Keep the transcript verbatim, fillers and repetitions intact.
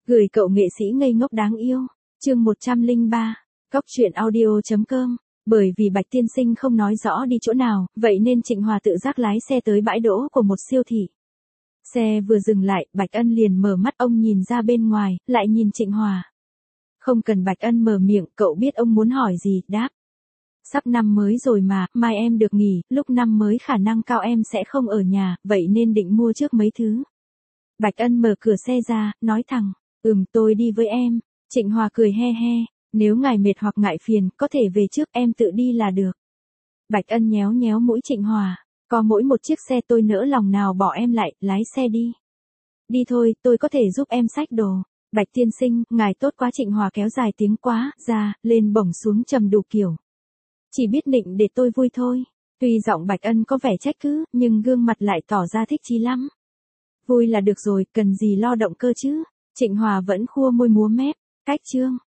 Gửi cậu nghệ sĩ ngây ngốc đáng yêu. Chương một trăm lẻ ba. Cóc truyện audio chấm com. Bởi vì Bạch tiên sinh không nói rõ đi chỗ nào, vậy nên Trịnh Hòa tự giác lái xe tới bãi đỗ của một siêu thị. Xe vừa dừng lại, Bạch Ân liền mở mắt, ông nhìn ra bên ngoài, lại nhìn Trịnh Hòa. Không cần Bạch Ân mở miệng, cậu biết ông muốn hỏi gì, đáp. Sắp năm mới rồi mà, mai em được nghỉ, lúc năm mới khả năng cao em sẽ không ở nhà, vậy nên định mua trước mấy thứ. Bạch Ân mở cửa xe ra, nói thẳng, ừm tôi đi với em. Trịnh Hòa cười he he, nếu ngài mệt hoặc ngại phiền, có thể về trước, em tự đi là được. Bạch Ân nhéo nhéo mũi Trịnh Hòa, có mỗi một chiếc xe tôi nỡ lòng nào bỏ em lại, lái xe đi. Đi thôi, tôi có thể giúp em xách đồ. Bạch tiên sinh, ngài tốt quá. Trịnh Hòa kéo dài tiếng quá, ra, lên bổng xuống trầm đủ kiểu. Chỉ biết định để tôi vui thôi. Tuy giọng Bạch Ân có vẻ trách cứ, nhưng gương mặt lại tỏ ra thích chí lắm. Vui là được rồi, cần gì lo động cơ chứ. Trịnh Hòa vẫn khua môi múa mép, cách chương.